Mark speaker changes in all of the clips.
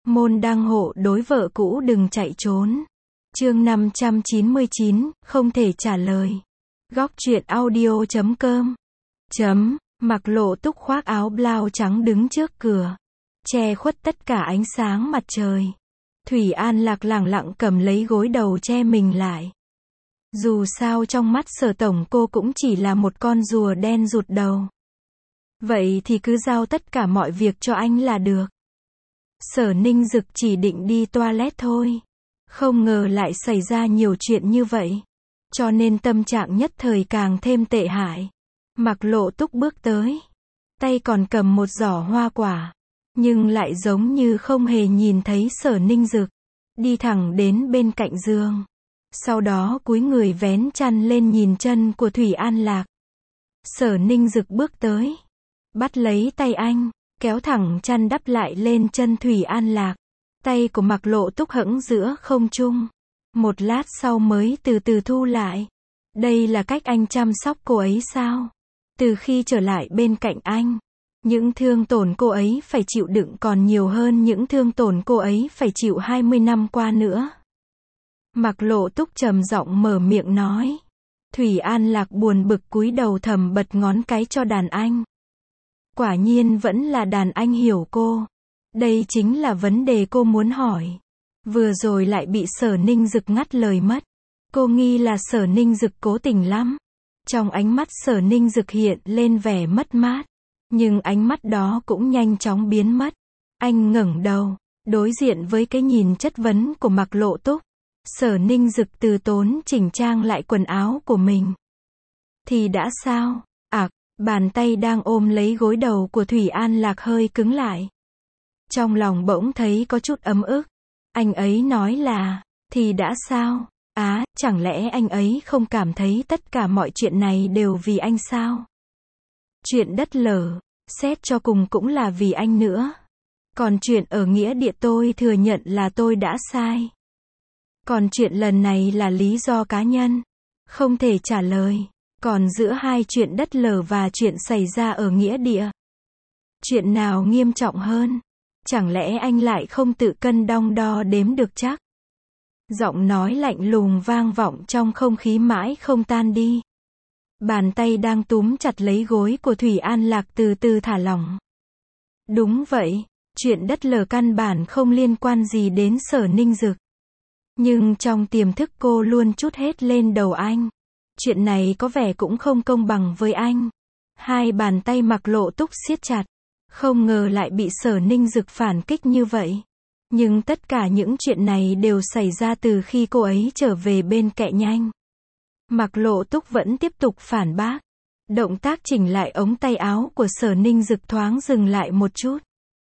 Speaker 1: Môn đăng hộ đối vợ cũ đừng chạy trốn. Chương 599, không thể trả lời. Góc truyện audio.com. Mặc Lộ Túc khoác áo blau trắng đứng trước cửa, che khuất tất cả ánh sáng mặt trời. Thủy An Lạc lẳng lặng cầm lấy gối đầu che mình lại. Dù sao trong mắt Sở tổng cô cũng chỉ là một con rùa đen rụt đầu. Vậy thì cứ giao tất cả mọi việc cho anh là được. Sở Ninh Dực chỉ định đi toilet thôi. Không ngờ lại xảy ra nhiều chuyện như vậy. Cho nên tâm trạng nhất thời càng thêm tệ hại. Mặc Lộ Túc bước tới. Tay còn cầm một giỏ hoa quả. Nhưng lại giống như không hề nhìn thấy Sở Ninh Dực. Đi thẳng đến bên cạnh giường. Sau đó cúi người vén chăn lên nhìn chân của Thủy An Lạc. Sở Ninh Dực bước tới. Bắt lấy tay anh. Kéo thẳng chăn đắp lại lên chân Thủy An Lạc. Tay của Mặc Lộ Túc hững giữa không trung. Một lát sau mới từ từ thu lại. Đây là cách anh chăm sóc cô ấy sao? Từ khi trở lại bên cạnh anh, những thương tổn cô ấy phải chịu đựng còn nhiều hơn những thương tổn cô ấy phải chịu 20 năm qua nữa. Mặc Lộ Túc trầm giọng mở miệng nói. Thủy An Lạc buồn bực cúi đầu thầm bật ngón cái cho đàn anh. Quả nhiên vẫn là đàn anh hiểu cô. Đây chính là vấn đề cô muốn hỏi. Vừa rồi lại bị Sở Ninh Dực ngắt lời mất. Cô nghi là Sở Ninh Dực cố tình lắm. Trong ánh mắt Sở Ninh Dực hiện lên vẻ mất mát. Nhưng ánh mắt đó cũng nhanh chóng biến mất. Anh ngẩng đầu, đối diện với cái nhìn chất vấn của Mặc Lộ Túc. Sở Ninh Dực từ tốn chỉnh trang lại quần áo của mình. Thì đã sao? Bàn tay đang ôm lấy gối đầu của Thủy An Lạc hơi cứng lại. Trong lòng bỗng thấy có chút ấm ức. Anh ấy nói là, thì đã sao? Chẳng lẽ anh ấy không cảm thấy tất cả mọi chuyện này đều vì anh sao? Chuyện đất lở, xét cho cùng cũng là vì anh nữa. Còn chuyện ở nghĩa địa tôi thừa nhận là tôi đã sai. Còn chuyện lần này là lý do cá nhân. Không thể trả lời. Còn giữa hai chuyện đất lở và chuyện xảy ra ở nghĩa địa, chuyện nào nghiêm trọng hơn? Chẳng lẽ anh lại không tự cân đong đo đếm được chắc? Giọng nói lạnh lùng vang vọng trong không khí mãi không tan đi. Bàn tay đang túm chặt lấy gối của Thủy An Lạc từ từ thả lỏng. Đúng vậy, chuyện đất lở căn bản không liên quan gì đến Sở Ninh Dực. Nhưng trong tiềm thức cô luôn trút hết lên đầu anh. Chuyện này có vẻ cũng không công bằng với anh. Hai bàn tay Mặc Lộ Túc siết chặt. Không ngờ lại bị Sở Ninh Dực phản kích như vậy. Nhưng tất cả những chuyện này đều xảy ra từ khi cô ấy trở về bên cạnh nhanh. Mặc Lộ Túc vẫn tiếp tục phản bác. Động tác chỉnh lại ống tay áo của Sở Ninh Dực thoáng dừng lại một chút.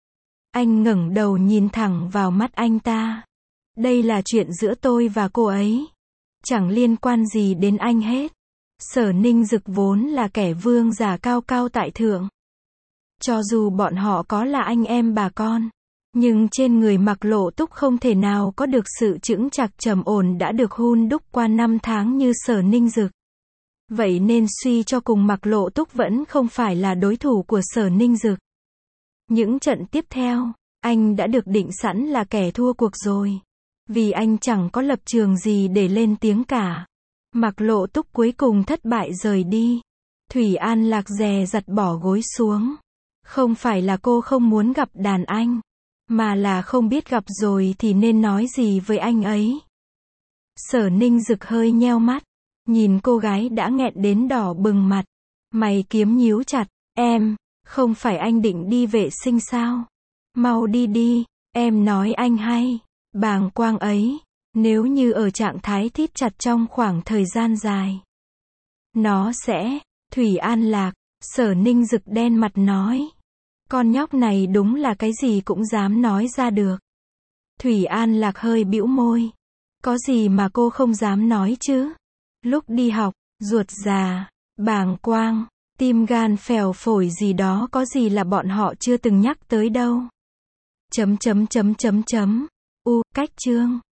Speaker 1: Anh ngẩng đầu nhìn thẳng vào mắt anh ta. Đây là chuyện giữa tôi và cô ấy. Chẳng liên quan gì đến anh hết. Sở Ninh Dực vốn là kẻ vương giả cao cao tại thượng. Cho dù bọn họ có là anh em bà con, nhưng trên người Mặc Lộ Túc không thể nào có được sự chững chạc trầm ổn đã được hun đúc qua 5 tháng như Sở Ninh Dực. Vậy nên suy cho cùng Mặc Lộ Túc vẫn không phải là đối thủ của Sở Ninh Dực. Những trận tiếp theo, anh đã được định sẵn là kẻ thua cuộc rồi. Vì anh chẳng có lập trường gì để lên tiếng cả. Mặc Lộ Túc cuối cùng thất bại rời đi. Thủy An Lạc dè dặt bỏ gối xuống. Không phải là cô không muốn gặp đàn anh, mà là không biết gặp rồi thì nên nói gì với anh ấy. Sở Ninh Dực hơi nheo mắt, nhìn cô gái đã nghẹn đến đỏ bừng mặt. Mày kiếm nhíu chặt. Em, không phải anh định đi vệ sinh sao? Mau đi đi, em nói anh hay. Bàng quang ấy, nếu như ở trạng thái thít chặt trong khoảng thời gian dài, nó sẽ, Thủy An Lạc, Sở Ninh Dực đen mặt nói. Con nhóc này đúng là cái gì cũng dám nói ra được. Thủy An Lạc hơi bĩu môi. Có gì mà cô không dám nói chứ? Lúc đi học, ruột già, bàng quang, tim gan phèo phổi gì đó có gì là bọn họ chưa từng nhắc tới đâu. Cách chương